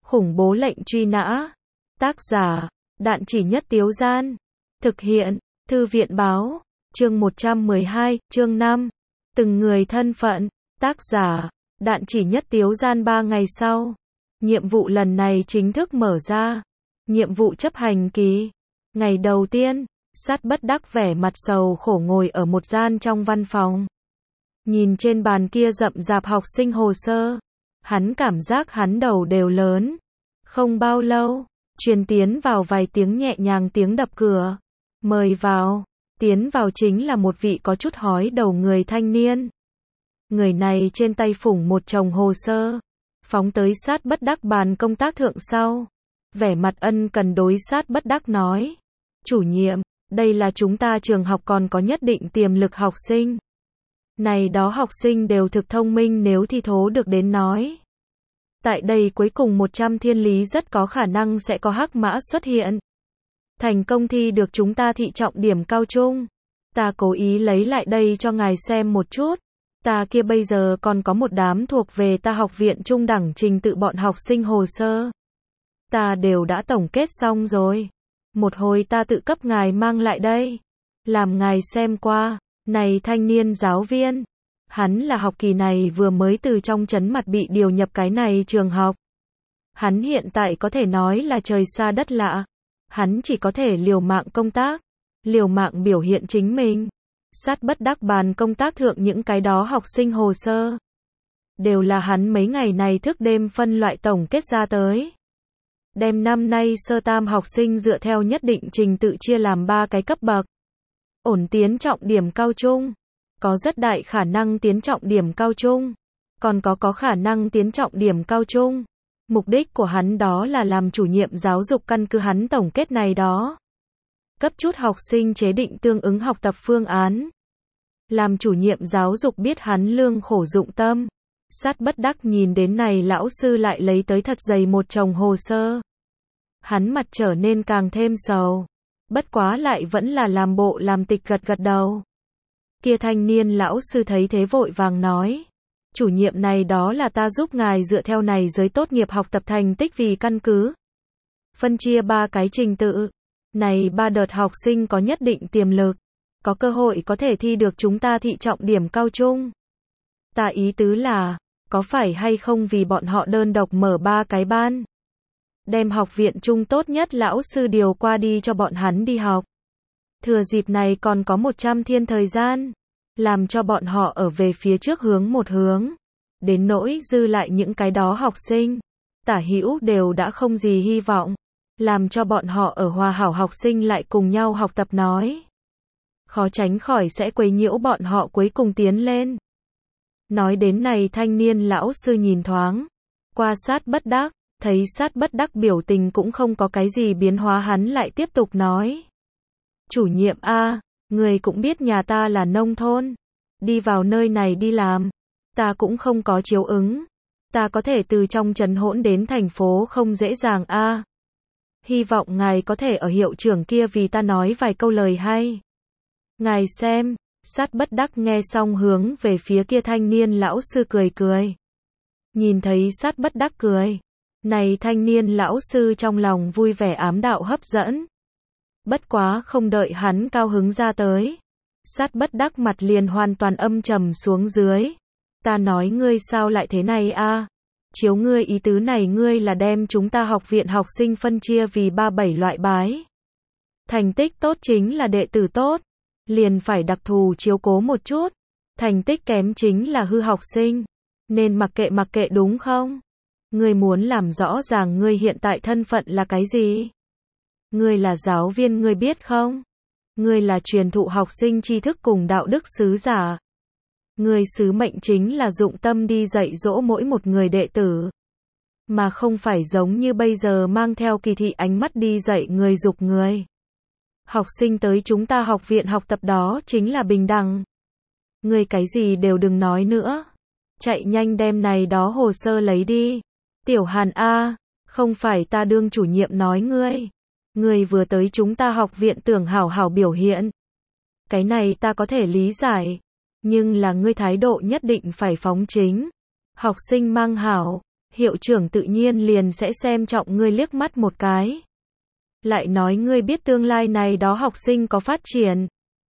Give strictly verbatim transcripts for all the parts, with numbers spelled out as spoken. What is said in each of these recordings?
Khủng bố lệnh truy nã. Tác giả, Đạn Chỉ Nhất Tiếu Gian. Thực hiện, Thư viện Báo. Chương một trăm mười hai, chương năm. Từng người thân phận. Tác giả, Đạn Chỉ Nhất Tiếu Gian. Ba ngày sau, nhiệm vụ lần này chính thức mở ra. Nhiệm vụ chấp hành ký. Ngày đầu tiên, Sát Bất Đắc vẻ mặt sầu khổ ngồi ở một gian trong văn phòng. Nhìn trên bàn kia rậm rạp học sinh hồ sơ, hắn cảm giác hắn đầu đều lớn. Không bao lâu, truyền tiến vào vài tiếng nhẹ nhàng tiếng đập cửa. Mời vào. Tiến vào chính là một vị có chút hói đầu người thanh niên. Người này trên tay phủng một chồng hồ sơ, phóng tới Sát Bất Đắc bàn công tác thượng sau. Vẻ mặt ân cần đối Sát Bất Đắc nói: "Chủ nhiệm, đây là chúng ta trường học còn có nhất định tiềm lực học sinh. Này đó học sinh đều thực thông minh, nếu thi thố được đến nói. Tại đây cuối cùng một trăm thiên lý rất có khả năng sẽ có hắc mã xuất hiện. Thành công thi được chúng ta thị trọng điểm cao trung. Ta cố ý lấy lại đây cho ngài xem một chút. Ta kia bây giờ còn có một đám thuộc về ta học viện trung đẳng trình tự bọn học sinh hồ sơ. Ta đều đã tổng kết xong rồi. Một hồi ta tự cấp ngài mang lại đây, làm ngài xem qua." Này thanh niên giáo viên, hắn là học kỳ này vừa mới từ trong trấn mặt bị điều nhập cái này trường học. Hắn hiện tại có thể nói là trời xa đất lạ. Hắn chỉ có thể liều mạng công tác, liều mạng biểu hiện chính mình. Sát Bất Đắc bàn công tác thượng những cái đó học sinh hồ sơ, đều là hắn mấy ngày này thức đêm phân loại tổng kết ra tới. Đem năm nay sơ tam học sinh dựa theo nhất định trình tự chia làm ba cái cấp bậc. Ổn tiến trọng điểm cao trung, có rất đại khả năng tiến trọng điểm cao trung, còn có có khả năng tiến trọng điểm cao trung. Mục đích của hắn đó là làm chủ nhiệm giáo dục căn cứ hắn tổng kết này đó, cấp chút học sinh chế định tương ứng học tập phương án. Làm chủ nhiệm giáo dục biết hắn lương khổ dụng tâm. Sát Bất Đắc nhìn đến này lão sư lại lấy tới thật dày một chồng hồ sơ. Hắn mặt trở nên càng thêm sầu. Bất quá lại vẫn là làm bộ làm tịch gật gật đầu. Kia thanh niên lão sư thấy thế vội vàng nói: "Chủ nhiệm, này đó là ta giúp ngài dựa theo này giới tốt nghiệp học tập thành tích vì căn cứ. Phân chia ba cái trình tự. Này ba đợt học sinh có nhất định tiềm lực, có cơ hội có thể thi được chúng ta thị trọng điểm cao trung. Ta ý tứ là, có phải hay không vì bọn họ đơn độc mở ba cái ban, đem học viện trung tốt nhất lão sư điều qua đi cho bọn hắn đi học. Thừa dịp này còn có một trăm thiên thời gian, làm cho bọn họ ở về phía trước hướng một hướng. Đến nỗi dư lại những cái đó học sinh, tả hữu đều đã không gì hy vọng, làm cho bọn họ ở hòa hảo học sinh lại cùng nhau học tập nói. Khó tránh khỏi sẽ quấy nhiễu bọn họ cuối cùng tiến lên." Nói đến này thanh niên lão sư nhìn thoáng qua Sát Bất Đắc, thấy Sát Bất Đắc biểu tình cũng không có cái gì biến hóa, hắn lại tiếp tục nói: "Chủ nhiệm a, người cũng biết nhà ta là nông thôn, đi vào nơi này đi làm, ta cũng không có chiếu ứng. Ta có thể từ trong trấn hỗn đến thành phố không dễ dàng a. Hy vọng ngài có thể ở hiệu trưởng kia vì ta nói vài câu lời hay. Ngài xem." Sát Bất Đắc nghe xong hướng về phía kia thanh niên lão sư cười cười. Nhìn thấy Sát Bất Đắc cười, này thanh niên lão sư trong lòng vui vẻ ám đạo hấp dẫn. Bất quá không đợi hắn cao hứng ra tới, Sát Bất Đắc mặt liền hoàn toàn âm trầm xuống dưới. "Ta nói ngươi sao lại thế này a? Chiếu ngươi ý tứ này, ngươi là đem chúng ta học viện học sinh phân chia vì ba bảy loại bái. Thành tích tốt chính là đệ tử tốt, liền phải đặc thù chiếu cố một chút. Thành tích kém chính là hư học sinh, nên mặc kệ mặc kệ đúng không? Ngươi muốn làm rõ ràng ngươi hiện tại thân phận là cái gì? Ngươi là giáo viên, ngươi biết không? Ngươi là truyền thụ học sinh tri thức cùng đạo đức sứ giả. Ngươi sứ mệnh chính là dụng tâm đi dạy dỗ mỗi một người đệ tử, mà không phải giống như bây giờ mang theo kỳ thị ánh mắt đi dạy người dục người. Học sinh tới chúng ta học viện học tập đó chính là bình đẳng. Ngươi cái gì đều đừng nói nữa. Chạy nhanh đem này đó hồ sơ lấy đi. Tiểu Hàn a, không phải ta đương chủ nhiệm nói ngươi. Ngươi vừa tới chúng ta học viện tưởng hảo hảo biểu hiện. Cái này ta có thể lý giải. Nhưng là ngươi thái độ nhất định phải phóng chính. Học sinh mang hảo, hiệu trưởng tự nhiên liền sẽ xem trọng ngươi liếc mắt một cái. Lại nói ngươi biết tương lai này đó học sinh có phát triển.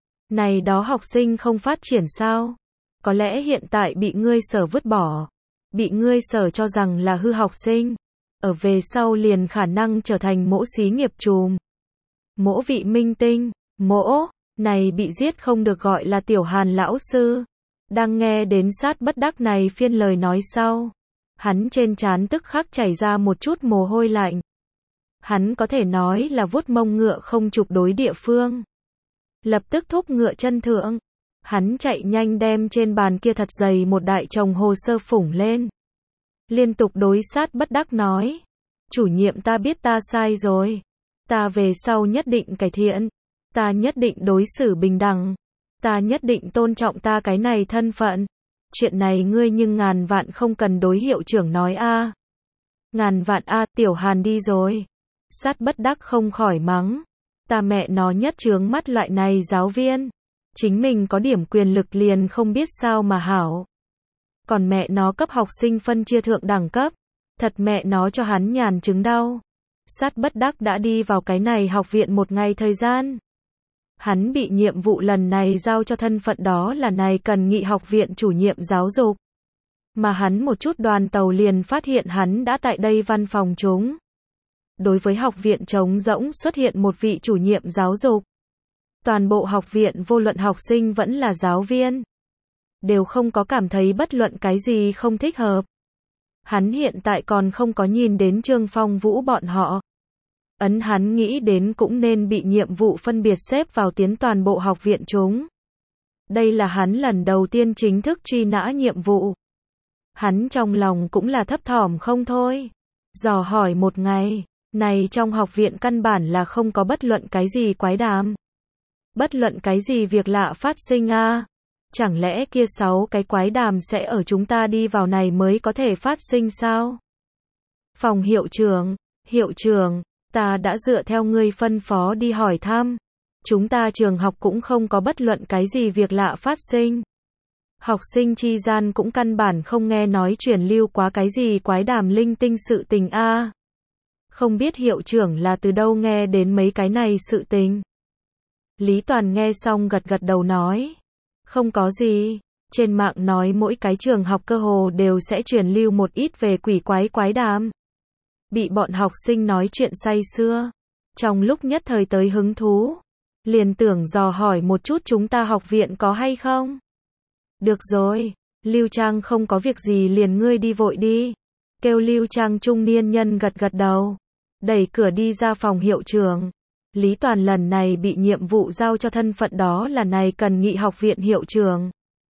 Này đó học sinh không phát triển sao? Có lẽ hiện tại bị ngươi sở vứt bỏ. Bị ngươi sở cho rằng là hư học sinh. Ở về sau liền khả năng trở thành mỗ xí nghiệp trùm. Mỗ vị minh tinh. Mỗ, này bị giết không được gọi là tiểu Hàn lão sư. Đang nghe đến sát bất đắc này phiên lời nói sau. Hắn trên trán tức khắc chảy ra một chút mồ hôi lạnh. Hắn có thể nói là vuốt mông ngựa không chụp đối địa phương. Lập tức thúc ngựa chân thượng. Hắn chạy nhanh đem trên bàn kia thật dày một đại chồng hồ sơ phủng lên. Liên tục đối sát bất đắc nói. Chủ nhiệm ta biết ta sai rồi. Ta về sau nhất định cải thiện. Ta nhất định đối xử bình đẳng. Ta nhất định tôn trọng ta cái này thân phận. Chuyện này ngươi nhưng ngàn vạn không cần đối hiệu trưởng nói a. Ngàn vạn a, tiểu Hàn đi rồi. Sát bất đắc không khỏi mắng. Ta mẹ nó nhất chướng mắt loại này giáo viên. Chính mình có điểm quyền lực liền không biết sao mà hảo. Còn mẹ nó cấp học sinh phân chia thượng đẳng cấp. Thật mẹ nó cho hắn nhàn chứng đau. Sát bất đắc đã đi vào cái này học viện một ngày thời gian. Hắn bị nhiệm vụ lần này giao cho thân phận đó là này cần nghị học viện chủ nhiệm giáo dục. Mà hắn một chút đoàn tàu liền phát hiện hắn đã tại đây văn phòng chúng. Đối với học viện trống rỗng xuất hiện một vị chủ nhiệm giáo dục. Toàn bộ học viện vô luận học sinh vẫn là giáo viên. Đều không có cảm thấy bất luận cái gì không thích hợp. Hắn hiện tại còn không có nhìn đến Trương Phong Vũ bọn họ. Ấn hắn nghĩ đến cũng nên bị nhiệm vụ phân biệt xếp vào tiến toàn bộ học viện chúng. Đây là hắn lần đầu tiên chính thức truy nã nhiệm vụ. Hắn trong lòng cũng là thấp thỏm không thôi. Dò hỏi một ngày, này trong học viện căn bản là không có bất luận cái gì quái đàm. Bất luận cái gì việc lạ phát sinh a. À? Chẳng lẽ kia sáu cái quái đàm sẽ ở chúng ta đi vào này mới có thể phát sinh sao? Phòng hiệu trưởng, hiệu trưởng, ta đã dựa theo ngươi phân phó đi hỏi thăm. Chúng ta trường học cũng không có bất luận cái gì việc lạ phát sinh. Học sinh chi gian cũng căn bản không nghe nói truyền lưu quá cái gì quái đàm linh tinh sự tình a. À? Không biết hiệu trưởng là từ đâu nghe đến mấy cái này sự tình. Lý Toàn nghe xong gật gật đầu nói. Không có gì. Trên mạng nói mỗi cái trường học cơ hồ đều sẽ truyền lưu một ít về quỷ quái quái đàm. Bị bọn học sinh nói chuyện say sưa. Trong lúc nhất thời tới hứng thú. Liền tưởng dò hỏi một chút chúng ta học viện có hay không. Được rồi. Lưu Trang không có việc gì liền ngươi đi vội đi. Kêu Lưu Trang trung niên nhân gật gật đầu. Đẩy cửa đi ra phòng hiệu trưởng. Lý Toàn lần này bị nhiệm vụ giao cho thân phận đó là này cần nghị học viện hiệu trưởng.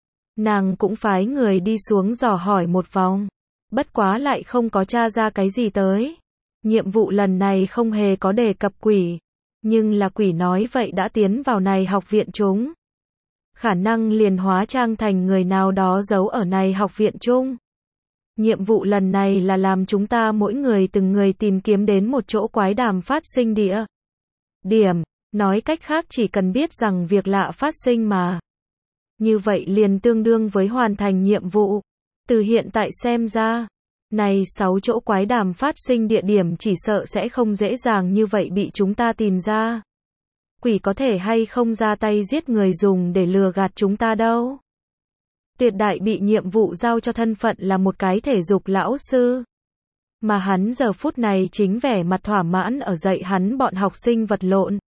Nàng cũng phái người đi xuống dò hỏi một vòng. Bất quá lại không có tra ra cái gì tới. Nhiệm vụ lần này không hề có đề cập quỷ. Nhưng là quỷ nói vậy đã tiến vào này học viện chúng. Khả năng liền hóa trang thành người nào đó giấu ở này học viện chung. Nhiệm vụ lần này là làm chúng ta mỗi người từng người tìm kiếm đến một chỗ quái đàm phát sinh địa. Điểm, nói cách khác chỉ cần biết rằng việc lạ phát sinh mà. Như vậy liền tương đương với hoàn thành nhiệm vụ. Từ hiện tại xem ra, này sáu chỗ quái đàm phát sinh địa điểm chỉ sợ sẽ không dễ dàng như vậy bị chúng ta tìm ra. Quỷ có thể hay không ra tay giết người dùng để lừa gạt chúng ta đâu. Tuyệt đại bị nhiệm vụ giao cho thân phận là một cái thể dục lão sư. Mà hắn giờ phút này chính vẻ mặt thỏa mãn ở dạy hắn bọn học sinh vật lộn.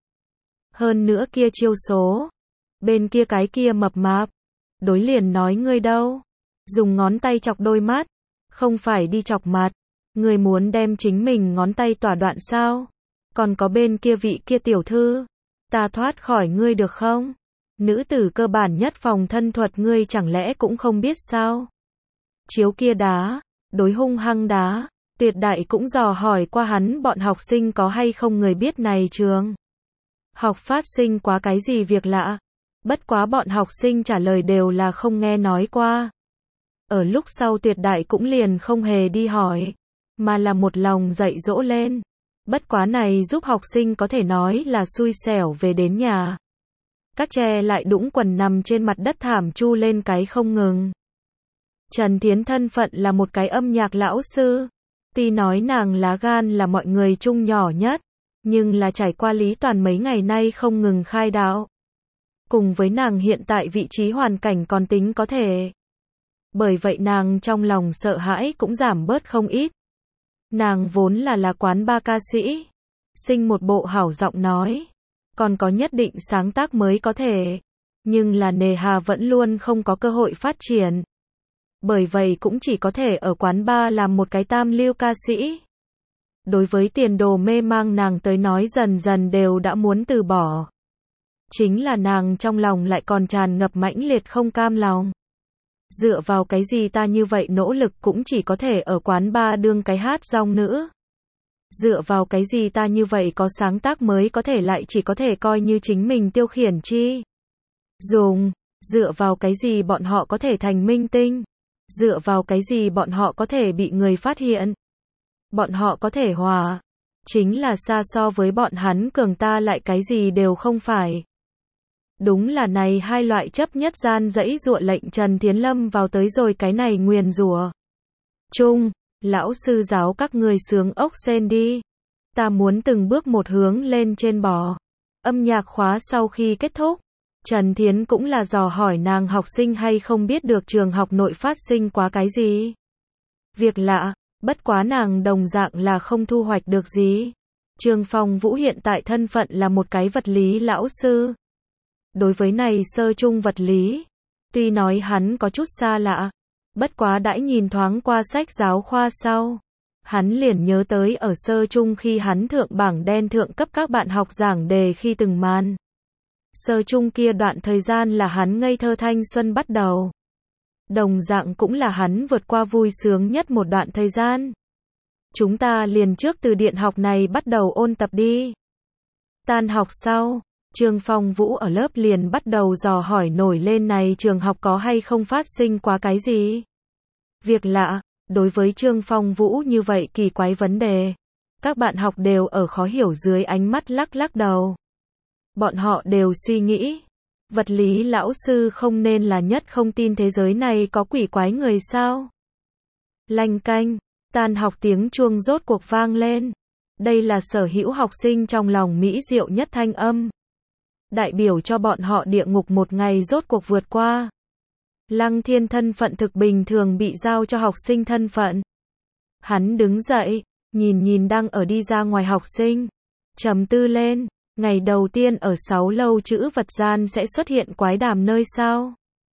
Hơn nữa kia chiêu số. Bên kia cái kia mập mạp. Đối liền nói ngươi đâu. Dùng ngón tay chọc đôi mắt. Không phải đi chọc mặt. Ngươi muốn đem chính mình ngón tay tỏa đoạn sao. Còn có bên kia vị kia tiểu thư. Ta thoát khỏi ngươi được không? Nữ tử cơ bản nhất phòng thân thuật ngươi chẳng lẽ cũng không biết sao? Chiếu kia đá. Đối hung hăng đá. Tuyệt đại cũng dò hỏi qua hắn bọn học sinh có hay không người biết này trường. Học phát sinh quá cái gì việc lạ. Bất quá bọn học sinh trả lời đều là không nghe nói qua. Ở lúc sau tuyệt đại cũng liền không hề đi hỏi. Mà là một lòng dạy dỗ lên. Bất quá này giúp học sinh có thể nói là xui xẻo về đến nhà. Các tre lại đũng quần nằm trên mặt đất thảm chu lên cái không ngừng. Trần Thiến thân phận là một cái âm nhạc lão sư. Tuy nói nàng lá gan là mọi người chung nhỏ nhất, nhưng là trải qua Lý Toàn mấy ngày nay không ngừng khai đạo. Cùng với nàng hiện tại vị trí hoàn cảnh còn tính có thể. Bởi vậy nàng trong lòng sợ hãi cũng giảm bớt không ít. Nàng vốn là là quán ba ca sĩ, sinh một bộ hảo giọng nói, còn có nhất định sáng tác mới có thể, nhưng là nề hà vẫn luôn không có cơ hội phát triển. Bởi vậy cũng chỉ có thể ở quán ba làm một cái tam lưu ca sĩ. Đối với tiền đồ mê mang nàng tới nói dần dần đều đã muốn từ bỏ. Chính là nàng trong lòng lại còn tràn ngập mãnh liệt không cam lòng. Dựa vào cái gì ta như vậy nỗ lực cũng chỉ có thể ở quán ba đương cái hát rong nữ. Dựa vào cái gì ta như vậy có sáng tác mới có thể lại chỉ có thể coi như chính mình tiêu khiển chi. Dùng, dựa vào cái gì bọn họ có thể thành minh tinh. Dựa vào cái gì bọn họ có thể bị người phát hiện. Bọn họ có thể hòa. Chính là xa so với bọn hắn cường ta lại cái gì đều không phải. Đúng là này hai loại chấp nhất gian dẫy dụa lệnh Trần Thiến Lâm vào tới rồi cái này nguyền rủa. Chung, lão sư giáo các người sướng ốc sen đi. Ta muốn từng bước một hướng lên trên bò. Âm nhạc khóa sau khi kết thúc, Trần Thiến cũng là dò hỏi nàng học sinh hay không biết được trường học nội phát sinh quá cái gì. Việc lạ, bất quá nàng đồng dạng là không thu hoạch được gì. Trương Phong Vũ hiện tại thân phận là một cái vật lý lão sư. Đối với này sơ trung vật lý, tuy nói hắn có chút xa lạ, bất quá đãi nhìn thoáng qua sách giáo khoa sau, hắn liền nhớ tới ở sơ trung khi hắn thượng bảng đen thượng cấp các bạn học giảng đề khi từng màn. Sơ trung kia đoạn thời gian là hắn ngây thơ thanh xuân bắt đầu. Đồng dạng cũng là hắn vượt qua vui sướng nhất một đoạn thời gian. Chúng ta liền trước từ điện học này bắt đầu ôn tập đi. Tan học sau, Trương Phong Vũ ở lớp liền bắt đầu dò hỏi nổi lên này trường học có hay không phát sinh quá cái gì. Việc lạ, đối với Trương Phong Vũ như vậy kỳ quái vấn đề, các bạn học đều ở khó hiểu dưới ánh mắt lắc lắc đầu. Bọn họ đều suy nghĩ, vật lý lão sư không nên là nhất không tin thế giới này có quỷ quái người sao. Lanh canh, tan học tiếng chuông rốt cuộc vang lên. Đây là sở hữu học sinh trong lòng mỹ diệu nhất thanh âm. Đại biểu cho bọn họ địa ngục một ngày rốt cuộc vượt qua. Lăng Thiên thân phận thực bình thường bị giao cho học sinh thân phận. Hắn đứng dậy, nhìn nhìn đang ở đi ra ngoài học sinh. Trầm tư lên, ngày đầu tiên ở sáu lâu chữ vật gian sẽ xuất hiện quái đàm nơi sao.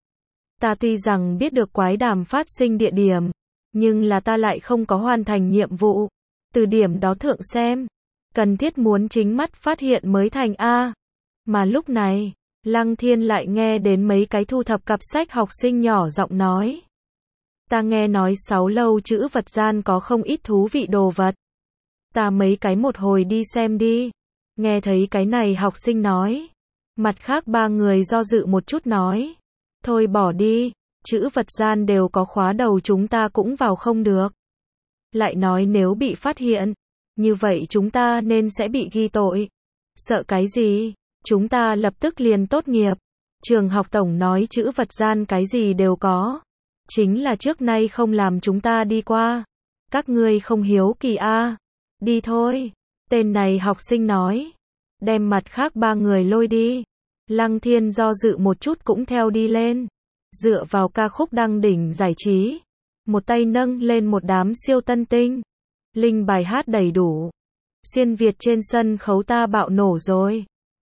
Ta tuy rằng biết được quái đàm phát sinh địa điểm, nhưng là ta lại không có hoàn thành nhiệm vụ. Từ điểm đó thượng xem, cần thiết muốn chính mắt phát hiện mới thành A. Mà lúc này, Lăng Thiên lại nghe đến mấy cái thu thập cặp sách học sinh nhỏ giọng nói. Ta nghe nói sáu lâu chữ vật gian có không ít thú vị đồ vật. Ta mấy cái một hồi đi xem đi. Nghe thấy cái này học sinh nói. Mặt khác ba người do dự một chút nói. Thôi bỏ đi, chữ vật gian đều có khóa đầu chúng ta cũng vào không được. Lại nói nếu bị phát hiện, như vậy chúng ta nên sẽ bị ghi tội. Sợ cái gì? Chúng ta lập tức liền tốt nghiệp. Trường học tổng nói chữ vật gian cái gì đều có. Chính là trước nay không làm chúng ta đi qua. Các ngươi không hiếu kỳ a? Đi thôi. Tên này học sinh nói. Đem mặt khác ba người lôi đi. Lăng Thiên do dự một chút cũng theo đi lên. Dựa vào ca khúc đăng đỉnh giải trí. Một tay nâng lên một đám siêu tân tinh. Linh bài hát đầy đủ. Xuyên Việt trên sân khấu ta bạo nổ rồi.